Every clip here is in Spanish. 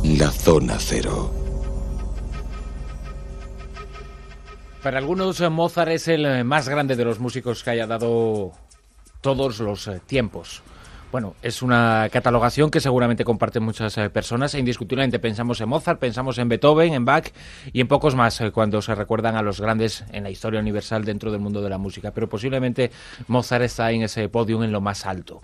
La Zona Cero. Para algunos, Mozart es el más grande de los músicos que haya dado todos los tiempos. Bueno, es una catalogación que seguramente comparten muchas personas e indiscutiblemente pensamos en Mozart, pensamos en Beethoven, en Bach y en pocos más cuando se recuerdan a los grandes en la historia universal dentro del mundo de la música. Pero posiblemente Mozart está en ese podio en lo más alto.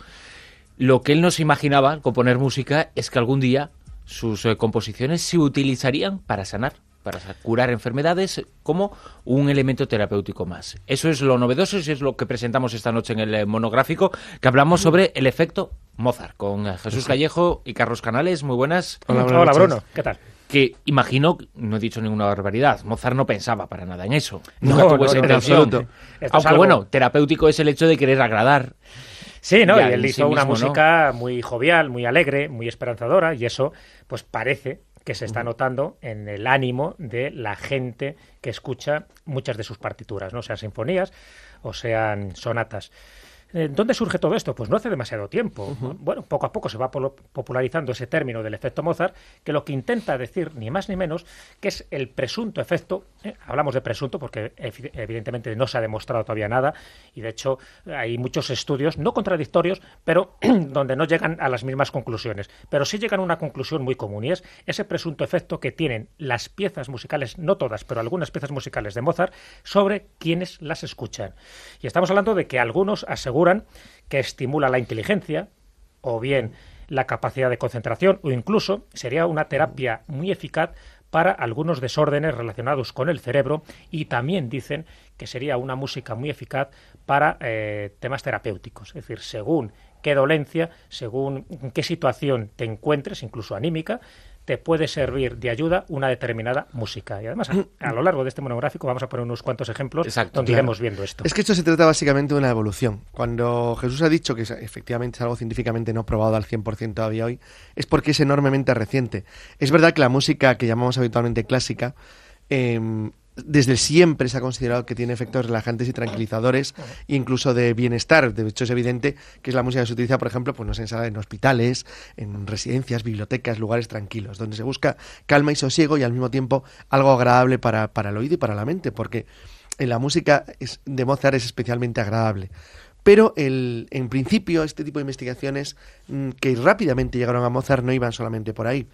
Lo que él no se imaginaba al componer música es que algún día sus composiciones se utilizarían para sanar, para curar enfermedades como un elemento terapéutico más. Eso es lo novedoso y es lo que presentamos esta noche en el monográfico, que hablamos sobre el efecto Mozart, con Jesús Callejo y Carlos Canales. Muy buenas. Hola Bruno, ¿qué tal? Que imagino, no he dicho ninguna barbaridad, Mozart no pensaba para nada en eso. Nunca tuvo esa intención. Aunque bueno, terapéutico es el hecho de querer agradar. Sí, ¿no? Y él hizo una música muy jovial, muy alegre, muy esperanzadora, y eso pues parece que se está notando en el ánimo de la gente que escucha muchas de sus partituras, ¿no? Sean sinfonías o sean sonatas. ¿Dónde surge todo esto? Pues no hace demasiado tiempo. Bueno, poco a poco se va popularizando ese término del efecto Mozart, que lo que intenta decir, ni más ni menos, que es el presunto efecto. Hablamos de presunto porque evidentemente no se ha demostrado todavía nada, y de hecho hay muchos estudios, no contradictorios, pero donde no llegan a las mismas conclusiones. Pero sí llegan a una conclusión muy común, y es ese presunto efecto que tienen las piezas musicales, no todas, pero algunas piezas musicales de Mozart, sobre quienes las escuchan. Y estamos hablando de que algunos aseguran que estimula la inteligencia, o bien la capacidad de concentración, o incluso sería una terapia muy eficaz para algunos desórdenes relacionados con el cerebro, y también dicen que sería una música muy eficaz para temas terapéuticos, es decir, según qué dolencia, según qué situación te encuentres, incluso anímica, te puede servir de ayuda una determinada música. Y además, a lo largo de este monográfico vamos a poner unos cuantos ejemplos donde iremos viendo esto. Es que esto se trata básicamente de una evolución. Cuando Jesús ha dicho que efectivamente es algo científicamente no probado al 100% todavía hoy, es porque es enormemente reciente. Es verdad que la música que llamamos habitualmente clásica, desde siempre se ha considerado que tiene efectos relajantes y tranquilizadores, incluso de bienestar. De hecho, es evidente que es la música que se utiliza, por ejemplo, pues no sé, en hospitales, en residencias, bibliotecas, lugares tranquilos, donde se busca calma y sosiego y al mismo tiempo algo agradable para el oído y para la mente, porque la música de Mozart es especialmente agradable. Pero en principio este tipo de investigaciones que rápidamente llegaron a Mozart no iban solamente por ahí.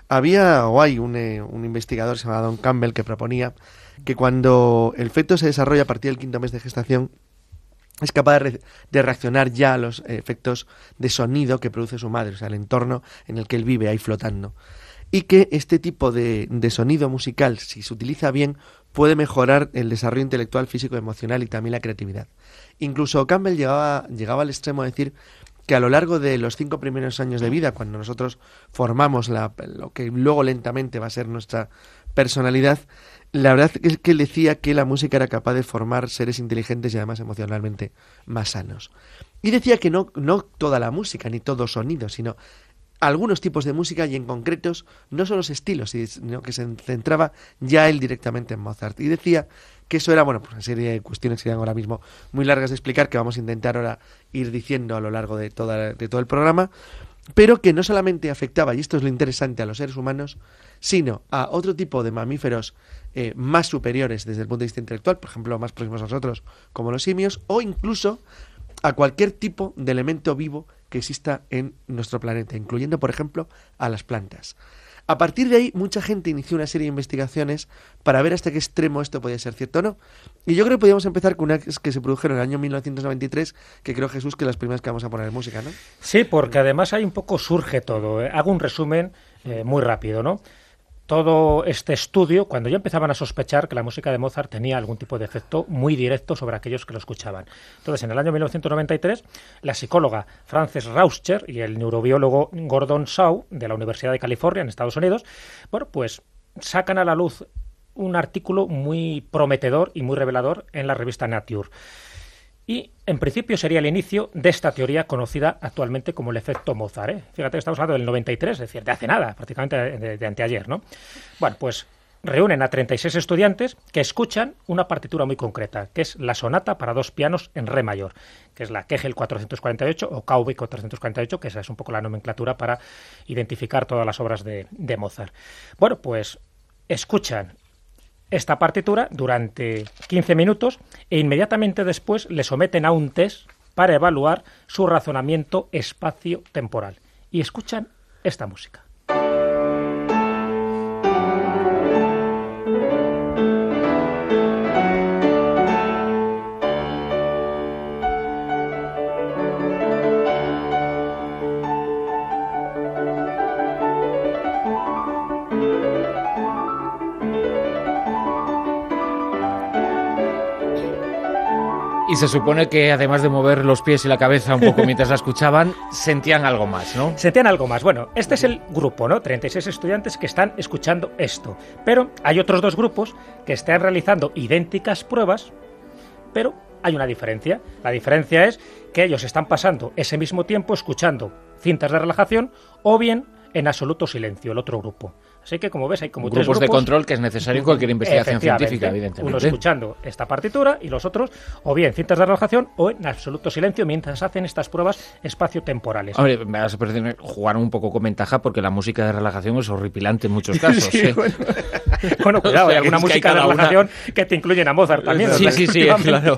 Hay un investigador llamado Don Campbell que proponía que cuando el feto se desarrolla a partir del 5º mes de gestación es capaz de reaccionar ya a los efectos de sonido que produce su madre, o sea, el entorno en el que él vive ahí flotando. Y que este tipo de sonido musical, si se utiliza bien, puede mejorar el desarrollo intelectual, físico, emocional y también la creatividad. Incluso Campbell llegaba al extremo de decir que a lo largo de los 5 primeros años de vida, cuando nosotros formamos lo que luego lentamente va a ser nuestra personalidad, la verdad es que él decía que la música era capaz de formar seres inteligentes y además emocionalmente más sanos. Y decía que no toda la música, ni todo sonido, sino algunos tipos de música, y en concretos no solo los estilos, sino que se centraba ya él directamente en Mozart. Y decía que eso era, pues una serie de cuestiones que serían ahora mismo muy largas de explicar, que vamos a intentar ahora ir diciendo a lo largo de todo el programa, pero que no solamente afectaba, y esto es lo interesante, a los seres humanos, sino a otro tipo de mamíferos más superiores desde el punto de vista intelectual, por ejemplo, más próximos a nosotros, como los simios, o incluso a cualquier tipo de elemento vivo que exista en nuestro planeta, incluyendo, por ejemplo, a las plantas. A partir de ahí, mucha gente inició una serie de investigaciones para ver hasta qué extremo esto podía ser cierto o no. Y yo creo que podríamos empezar con unas que se produjeron en el año 1993, que creo, Jesús, que las primeras que vamos a poner en música, ¿no? Sí, porque además ahí un poco surge todo. Hago un resumen muy rápido, ¿no? Todo este estudio, cuando ya empezaban a sospechar que la música de Mozart tenía algún tipo de efecto muy directo sobre aquellos que lo escuchaban. Entonces, en el año 1993, la psicóloga Frances Rauscher y el neurobiólogo Gordon Shaw, de la Universidad de California, en Estados Unidos, pues sacan a la luz un artículo muy prometedor y muy revelador en la revista Nature. Y, en principio, sería el inicio de esta teoría conocida actualmente como el efecto Mozart, ¿eh? Fíjate que estamos hablando del 93, es decir, de hace nada, prácticamente de anteayer, ¿no? Bueno, pues reúnen a 36 estudiantes que escuchan una partitura muy concreta, que es la sonata para 2 pianos en re mayor, que es la Kegel 448 o KV 448, que esa es un poco la nomenclatura para identificar todas las obras de Mozart. Bueno, pues escuchan esta partitura durante 15 minutos e inmediatamente después le someten a un test para evaluar su razonamiento espacio-temporal. Y escuchan esta música. Y se supone que además de mover los pies y la cabeza un poco mientras la escuchaban, sentían algo más, ¿no? Sentían algo más. Bueno, este es el grupo, ¿no? 36 estudiantes que están escuchando esto. Pero hay otros 2 grupos que están realizando idénticas pruebas, pero hay una diferencia. La diferencia es que ellos están pasando ese mismo tiempo escuchando cintas de relajación o bien en absoluto silencio, el otro grupo. Así que, como ves, hay como 3 grupos de control que es necesario en cualquier investigación científica, evidentemente. Uno escuchando esta partitura y los otros, o bien cintas de relajación o en absoluto silencio mientras hacen estas pruebas espaciotemporales. Hombre, me vas a parecer jugar un poco con ventaja porque la música de relajación es horripilante en muchos casos. Sí, bueno, cuidado, hay alguna música de relajación que te incluyen a Mozart también. Sí, claro.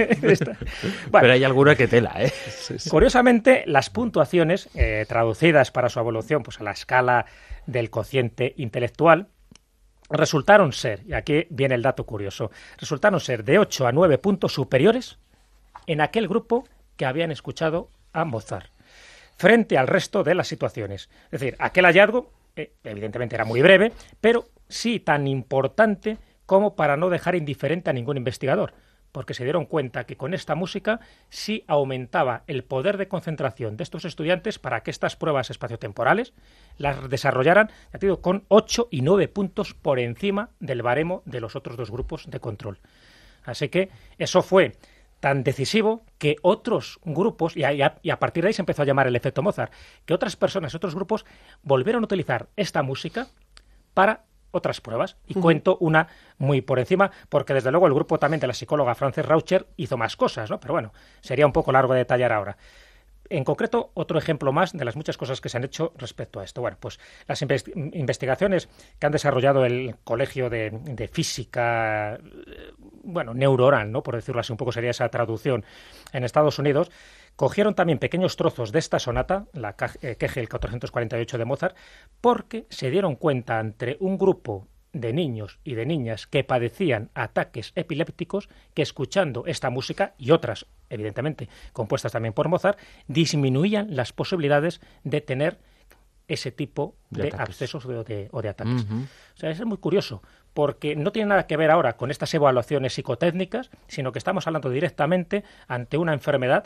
Pero hay alguna que tela, ¿eh? Curiosamente, las puntuaciones traducidas para su evolución pues a la escala del cociente intelectual resultaron ser, y aquí viene el dato curioso, resultaron ser de 8 a 9 puntos superiores en aquel grupo que habían escuchado a Mozart, frente al resto de las situaciones. Es decir, aquel hallazgo, evidentemente era muy breve, pero sí tan importante como para no dejar indiferente a ningún investigador, porque se dieron cuenta que con esta música sí aumentaba el poder de concentración de estos estudiantes para que estas pruebas espaciotemporales las desarrollaran, ya te digo, con 8 y 9 puntos por encima del baremo de los otros 2 grupos de control. Así que eso fue tan decisivo que otros grupos, y a partir de ahí se empezó a llamar el efecto Mozart, que otras personas, otros grupos, volvieron a utilizar esta música para otras pruebas. Y cuento una muy por encima, porque desde luego el grupo también de la psicóloga Frances Raucher hizo más cosas, ¿no? Pero bueno, sería un poco largo de detallar ahora. En concreto, otro ejemplo más de las muchas cosas que se han hecho respecto a esto. Bueno, pues las investigaciones que han desarrollado el Colegio de Física, neurooral, ¿no? Por decirlo así, un poco sería esa traducción, en Estados Unidos, cogieron también pequeños trozos de esta sonata, la Kegel 448 de Mozart, porque se dieron cuenta entre un grupo de niños y de niñas que padecían ataques epilépticos que escuchando esta música y otras, evidentemente, compuestas también por Mozart, disminuían las posibilidades de tener ese tipo de abscesos o de ataques. O sea, eso es muy curioso, porque no tiene nada que ver ahora con estas evaluaciones psicotécnicas, sino que estamos hablando directamente ante una enfermedad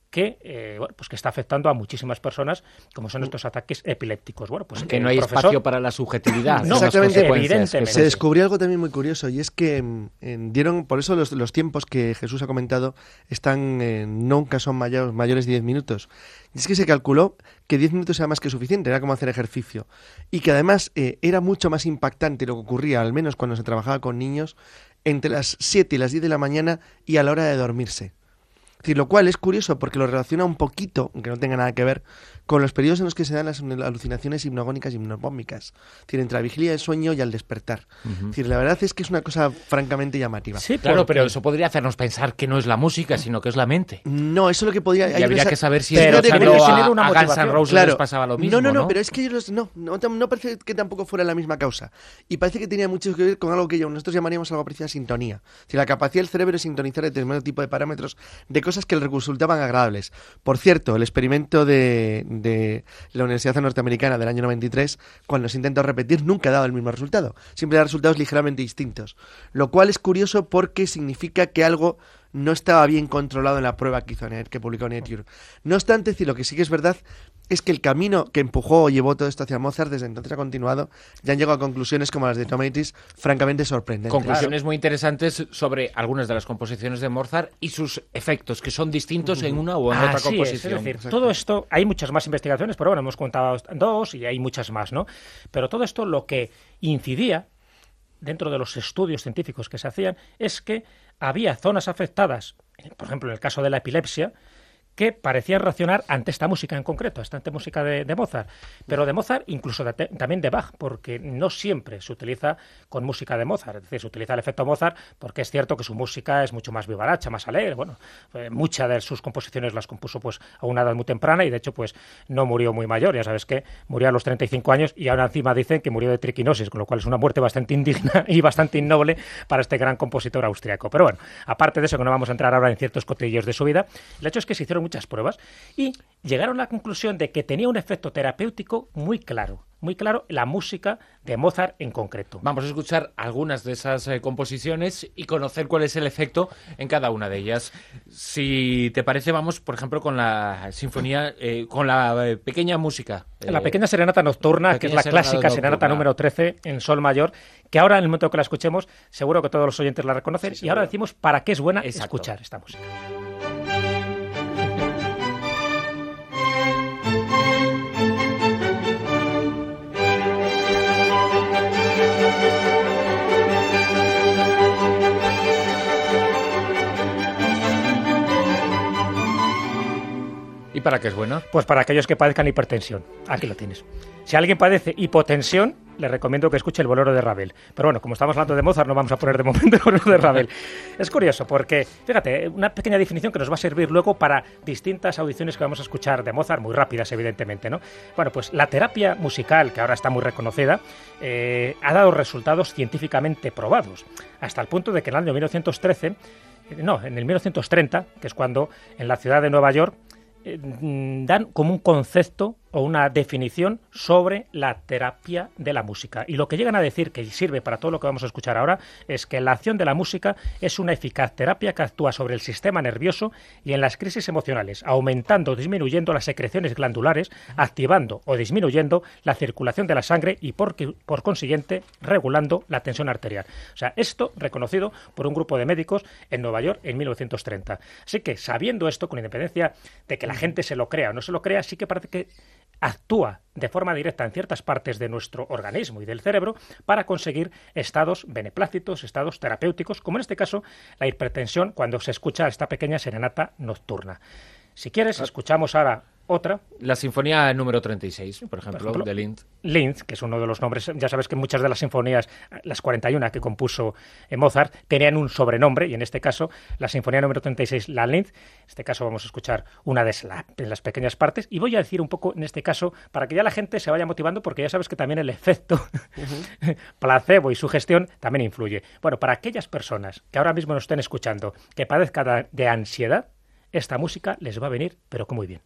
que que está afectando a muchísimas personas, como son estos ataques epilépticos. Bueno, pues que no hay espacio para la subjetividad. No, exactamente, evidentemente. Se descubrió algo también muy curioso, y es que dieron, por eso los tiempos que Jesús ha comentado nunca son mayores de 10 minutos. Y es que se calculó que 10 minutos era más que suficiente, era como hacer ejercicio. Y que además era mucho más impactante lo que ocurría, al menos cuando se trabajaba con niños, entre las 7 y las 10 de la mañana y a la hora de dormirse. Es decir, lo cual es curioso porque lo relaciona un poquito, aunque no tenga nada que ver, con los periodos en los que se dan las alucinaciones hipnogónicas y hipnopómicas. Es decir, entre la vigilia del sueño y al despertar. Es decir, la verdad es que es una cosa francamente llamativa. Sí, claro, pero eso podría hacernos pensar que no es la música, sino que es la mente. No, eso es lo que podría... Y habría que saber si a Guns N' Roses les pasaba lo mismo, No, pero es que ellos no parece que tampoco fuera la misma causa. Y parece que tenía mucho que ver con algo que nosotros llamaríamos algo parecido a sintonía. Es decir, la capacidad del cerebro de sintonizar determinado tipo de parámetros de cosas que le resultaban agradables. Por cierto, el experimento de la Universidad Norteamericana del año 93, cuando se intentó repetir, nunca ha dado el mismo resultado. Siempre da resultados ligeramente distintos. Lo cual es curioso porque significa que algo no estaba bien controlado en la prueba que publicó Nature. No obstante, lo que sí que es verdad es que el camino que empujó o llevó todo esto hacia Mozart desde entonces ha continuado y han llegado a conclusiones como las de Tomatis francamente sorprendentes. Conclusiones muy interesantes sobre algunas de las composiciones de Mozart y sus efectos, que son distintos en una u en otra composición. Es decir, todo esto, hay muchas más investigaciones, pero bueno, hemos contado 2 y hay muchas más, ¿no? Pero todo esto lo que incidía dentro de los estudios científicos que se hacían, es que había zonas afectadas, por ejemplo, en el caso de la epilepsia, que parecían reaccionar ante esta música en concreto, ante música de Mozart, pero de Mozart, incluso también de Bach, porque no siempre se utiliza con música de Mozart, es decir, se utiliza el efecto Mozart porque es cierto que su música es mucho más vivaracha, más alegre, bueno, muchas de sus composiciones las compuso pues a una edad muy temprana y de hecho pues no murió muy mayor, ya sabes que murió a los 35 años y ahora encima dicen que murió de triquinosis, con lo cual es una muerte bastante indigna y bastante innoble para este gran compositor austriaco. Pero bueno, aparte de eso, que no vamos a entrar ahora en ciertos cotillos de su vida, el hecho es que se hicieron muchas pruebas y llegaron a la conclusión de que tenía un efecto terapéutico muy claro la música de Mozart en concreto. Vamos a escuchar algunas de esas composiciones y conocer cuál es el efecto en cada una de ellas. Si te parece, vamos, por ejemplo, con la sinfonía, con la pequeña música. La pequeña serenata nocturna, que es la clásica serenata número 13 en sol mayor, que ahora en el momento que la escuchemos, seguro que todos los oyentes la reconocen, sí, y ahora decimos para qué es buena escuchar esta música. ¿Y para qué es buena? Pues para aquellos que padezcan hipertensión. Aquí lo tienes. Si alguien padece hipotensión, le recomiendo que escuche el bolero de Ravel. Pero bueno, como estamos hablando de Mozart, no vamos a poner de momento el bolero de Ravel. Es curioso porque, fíjate, una pequeña definición que nos va a servir luego para distintas audiciones que vamos a escuchar de Mozart, muy rápidas, evidentemente, ¿no? Bueno, pues la terapia musical, que ahora está muy reconocida, ha dado resultados científicamente probados, hasta el punto de que en el año 1913, en el 1930, que es cuando en la ciudad de Nueva York, dan como un concepto o una definición sobre la terapia de la música. Y lo que llegan a decir, que sirve para todo lo que vamos a escuchar ahora, es que la acción de la música es una eficaz terapia que actúa sobre el sistema nervioso y en las crisis emocionales, aumentando o disminuyendo las secreciones glandulares, activando o disminuyendo la circulación de la sangre y por consiguiente regulando la tensión arterial. O sea, esto reconocido por un grupo de médicos en Nueva York en 1930. Así que, sabiendo esto, con independencia de que la gente se lo crea o no se lo crea, sí que parece que actúa de forma directa en ciertas partes de nuestro organismo y del cerebro para conseguir estados beneplácitos, estados terapéuticos, como en este caso la hipertensión cuando se escucha esta pequeña serenata nocturna. Si quieres, escuchamos ahora otra. La sinfonía número 36, por ejemplo, de Linz. Linz, que es uno de los nombres. Ya sabes que muchas de las sinfonías, las 41 que compuso Mozart, tenían un sobrenombre, y en este caso, la sinfonía número 36, la Linz. En este caso vamos a escuchar una de las pequeñas partes, y voy a decir un poco, en este caso, para que ya la gente se vaya motivando, porque ya sabes que también el efecto placebo y sugestión también influye. Bueno, para aquellas personas que ahora mismo nos estén escuchando, que padezcan de ansiedad, esta música les va a venir, pero que muy bien.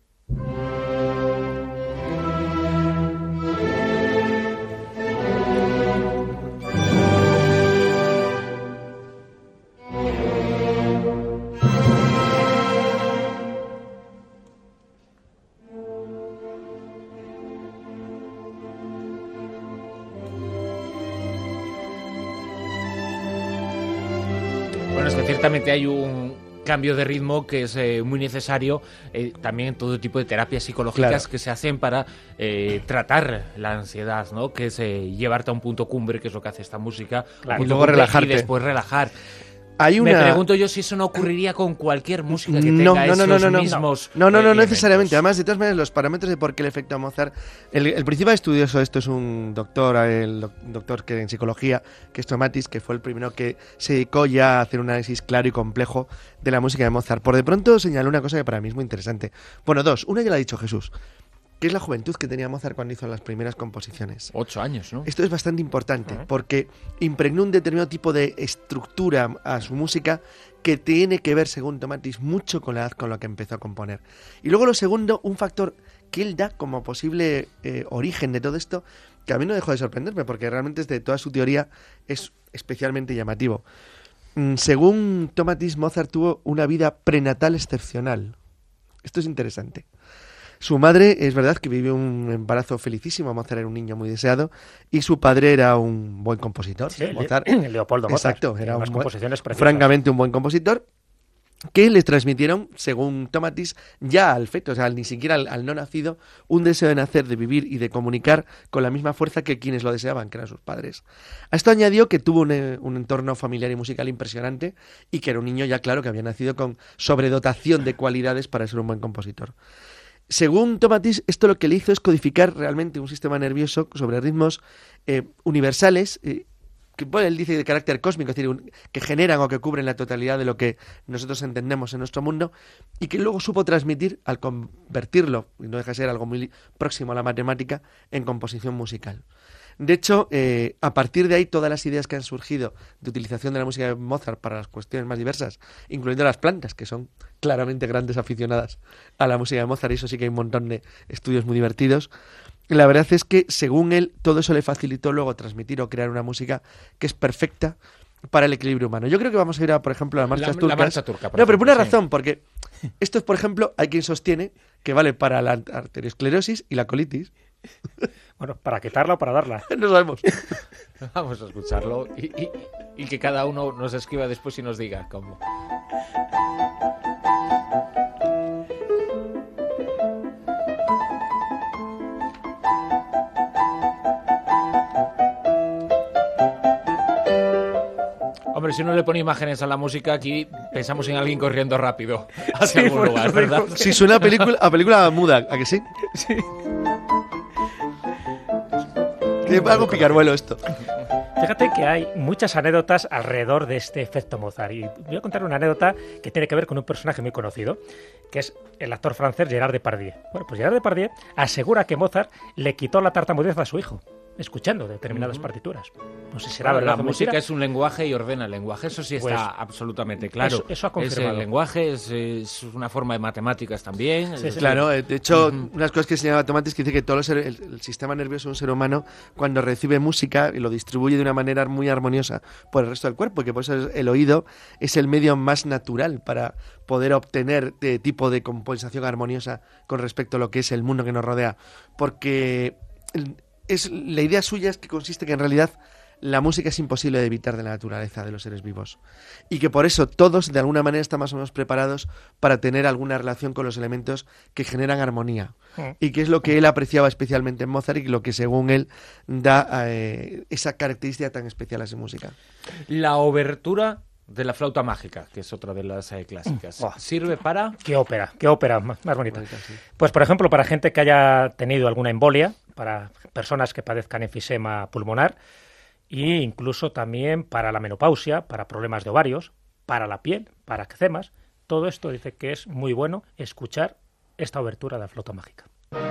Bueno, es que ciertamente hay un cambio de ritmo que es muy necesario también en todo tipo de terapias psicológicas que se hacen para tratar la ansiedad, ¿no? Que es llevarte a un punto cumbre, que es lo que hace esta música, y luego relajarte. Y después relajar. Me pregunto yo si eso no ocurriría con cualquier música que tenga esos mismos... No necesariamente. Además, de todas maneras, los parámetros de por qué el efecto Mozart... El principal estudioso de esto es un doctor, doctor que en psicología, que es Tomatis, que fue el primero que se dedicó ya a hacer un análisis claro y complejo de la música de Mozart. Por de pronto señaló una cosa que para mí es muy interesante. Bueno, dos. Una ya la ha dicho Jesús, que es la juventud que tenía Mozart cuando hizo las primeras composiciones. 8 años, ¿no? Esto es bastante importante, porque impregnó un determinado tipo de estructura a su música que tiene que ver, según Tomatis, mucho con la edad con la que empezó a componer. Y luego lo segundo, un factor que él da como posible origen de todo esto, que a mí no dejó de sorprenderme, porque realmente desde toda su teoría es especialmente llamativo. Según Tomatis, Mozart tuvo una vida prenatal excepcional. Esto es interesante. Su madre, es verdad que vivió un embarazo felicísimo, Mozart era un niño muy deseado, y su padre era un buen compositor. Sí, Mozart, Leopoldo Mozart. Exacto, era composiciones preciosas. Francamente un buen compositor. que le transmitieron, según Tomatis, ya al feto, o sea, ni siquiera al no nacido, un deseo de nacer, de vivir y de comunicar con la misma fuerza que quienes lo deseaban, que eran sus padres. A esto añadió que tuvo un entorno familiar y musical impresionante y que era un niño ya claro que había nacido con sobredotación de cualidades para ser un buen compositor. Según Tomatis, esto lo que le hizo es codificar realmente un sistema nervioso sobre ritmos universales, que él dice de carácter cósmico, es decir, que generan o que cubren la totalidad de lo que nosotros entendemos en nuestro mundo, y que luego supo transmitir al convertirlo, y no deja de ser algo muy próximo a la matemática, en composición musical. De hecho, a partir de ahí, todas las ideas que han surgido de utilización de la música de Mozart para las cuestiones más diversas, incluyendo las plantas, que son claramente grandes aficionadas a la música de Mozart, y eso sí que hay un montón de estudios muy divertidos. La verdad es que, según él, todo eso le facilitó luego transmitir o crear una música que es perfecta para el equilibrio humano. Yo creo que vamos a ir a, por ejemplo, a las marchas turcas. La marcha turca, no, pero por una razón, porque esto es, por ejemplo, hay quien sostiene que vale para la arteriosclerosis y la colitis. Bueno, ¿para quitarla o para darla? No sabemos. Vamos a escucharlo y que cada uno nos escriba después y nos diga cómo. Hombre, si uno le pone imágenes a la música, aquí pensamos en alguien corriendo rápido hacia algún lugar, ¿verdad? Si suena a película muda, ¿a que sí? Sí. Que algo picarbuelo esto. Fíjate que hay muchas anécdotas alrededor de este efecto Mozart. Y voy a contar una anécdota que tiene que ver con un personaje muy conocido, que es el actor francés Gerard Depardieu. Bueno, pues Gerard Depardieu asegura que Mozart le quitó la tartamudez a su hijo, escuchando determinadas partituras. No sé si será verdad. La música es un lenguaje y ordena el lenguaje, eso sí está pues, absolutamente claro. Eso ha confirmado. Es el lenguaje, es una forma de matemáticas también. Sí, claro, de hecho, unas cosas que señala Tomatis que dice que todo el sistema nervioso de un ser humano, cuando recibe música, lo distribuye de una manera muy armoniosa por el resto del cuerpo, y que por eso el oído es el medio más natural para poder obtener tipo de compensación armoniosa con respecto a lo que es el mundo que nos rodea. Porque la idea suya es que consiste que en realidad la música es imposible de evitar de la naturaleza de los seres vivos, y que por eso todos de alguna manera están más o menos preparados para tener alguna relación con los elementos que generan armonía, y que es lo que él apreciaba especialmente en Mozart y lo que según él da esa característica tan especial a su música. La obertura de la flauta mágica, que es otra de las clásicas. ¿Sirve para...? ¿Qué ópera más bonita? Sí. Pues, por ejemplo, para gente que haya tenido alguna embolia, para personas que padezcan enfisema pulmonar, e incluso también para la menopausia, para problemas de ovarios, para la piel, para eczemas. Todo esto dice que es muy bueno escuchar esta obertura de la flauta mágica.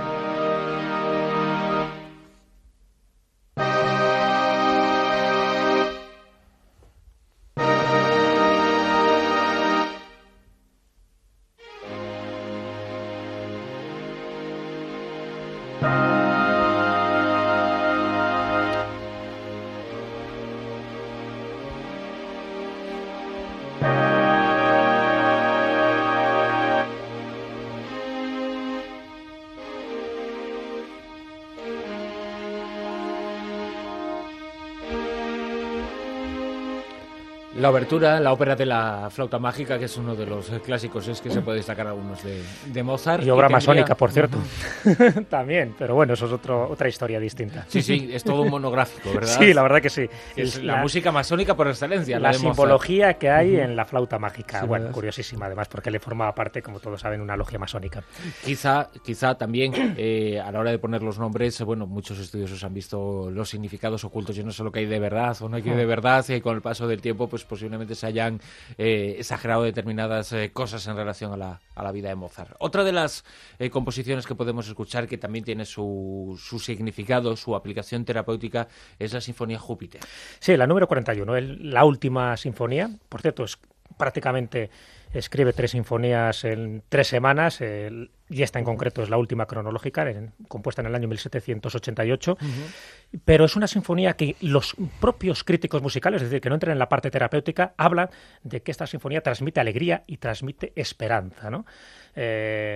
La obertura, la ópera de la flauta mágica, que es uno de los clásicos, es que se puede destacar algunos de Mozart. Y obra masónica, por cierto. También, pero bueno, eso es otra historia distinta. Sí, es todo un monográfico, ¿verdad? Sí, la verdad que sí. Es la música masónica por excelencia. La simbología que hay en la flauta mágica. Sí, bueno, curiosísima además, porque le formaba parte, como todos saben, una logia masónica. Quizá también, a la hora de poner los nombres, bueno, muchos estudiosos han visto los significados ocultos. Yo no sé lo que hay de verdad o no hay que de verdad, y con el paso del tiempo, pues posiblemente se hayan exagerado determinadas cosas en relación a la vida de Mozart. Otra de las composiciones que podemos escuchar que también tiene su significado, su aplicación terapéutica, es la Sinfonía Júpiter. Sí, la número 41, la última sinfonía. Por cierto, es prácticamente escribe 3 sinfonías en 3 semanas, y esta en concreto es la última cronológica, compuesta en el año 1788, pero es una sinfonía que los propios críticos musicales, es decir, que no entran en la parte terapéutica, hablan de que esta sinfonía transmite alegría y transmite esperanza, ¿no?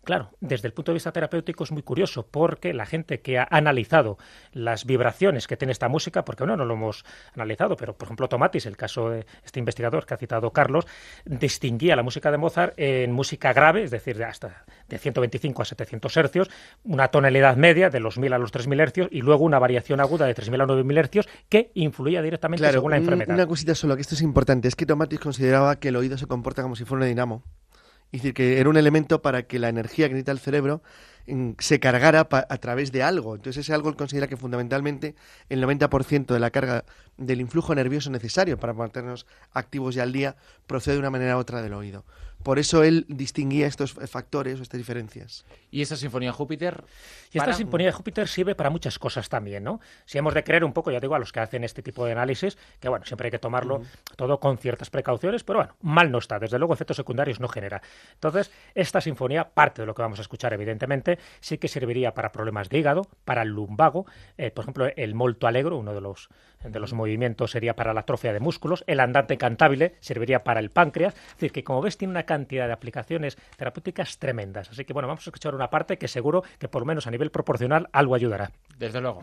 Claro, desde el punto de vista terapéutico es muy curioso, porque la gente que ha analizado las vibraciones que tiene esta música, porque bueno, no lo hemos analizado, pero por ejemplo Tomatis, el caso de este investigador que ha citado Carlos, distinguía la música de Mozart en música grave, es decir, hasta de 125 a 700 hercios, una tonalidad media de los 1000 a los 3000 hercios y luego una variación aguda de 3000 a 9000 hercios que influía directamente según la enfermedad. Una cosita solo, que esto es importante, es que Tomatis consideraba que el oído se comporta como si fuera un dinamo. Es decir, que era un elemento para que la energía que necesita el cerebro se cargara a través de algo. Entonces ese algo él considera que fundamentalmente el 90% de la carga del influjo nervioso necesario para mantenernos activos y al día procede de una manera u otra del oído. Por eso él distinguía estos factores o estas diferencias. ¿Y esa Sinfonía de Júpiter? Y esta Sinfonía de Júpiter sirve para muchas cosas también, ¿no? Si hemos de creer un poco, ya digo, a los que hacen este tipo de análisis, que bueno, siempre hay que tomarlo todo con ciertas precauciones, pero bueno, mal no está. Desde luego, efectos secundarios no genera. Entonces, esta sinfonía, parte de lo que vamos a escuchar, evidentemente, sí que serviría para problemas de hígado, para el lumbago, por ejemplo, el molto allegro, uno de los movimientos sería para la atrofia de músculos, el andante cantabile serviría para el páncreas, es decir, que como ves tiene una cantidad de aplicaciones terapéuticas tremendas. Así que bueno, vamos a escuchar una parte que seguro que por lo menos a nivel proporcional algo ayudará. Desde luego.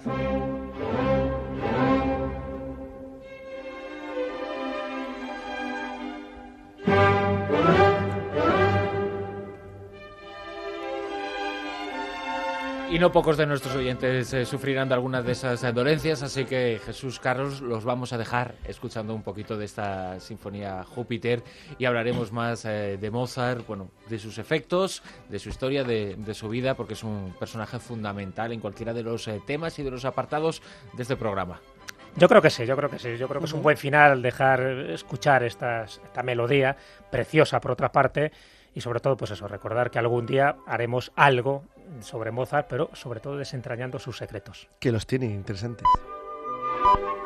Y no pocos de nuestros oyentes sufrirán de algunas de esas dolencias, así que Jesús, Carlos, los vamos a dejar escuchando un poquito de esta Sinfonía Júpiter y hablaremos más de Mozart, bueno, de sus efectos, de su historia, de su vida, porque es un personaje fundamental en cualquiera de los temas y de los apartados de este programa. Yo creo que sí. Yo creo que es un buen final dejar escuchar esta melodía preciosa por otra parte. Y sobre todo, pues eso, recordar que algún día haremos algo sobre Mozart, pero sobre todo desentrañando sus secretos. Que los tiene interesantes.